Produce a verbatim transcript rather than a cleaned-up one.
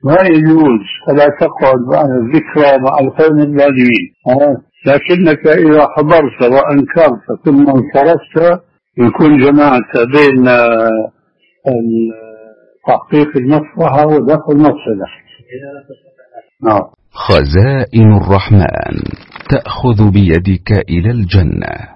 ما يجوز، فلا تقعد مع الذكرى مع القوم الظالمين. لكنك إذا حضرت وأنكرت ثم انصرفت يكون جمعت بين تحقيق المصلحة ودفع المفسدة. نعم. خزائن الرحمن تأخذ بيدك إلى الجنة.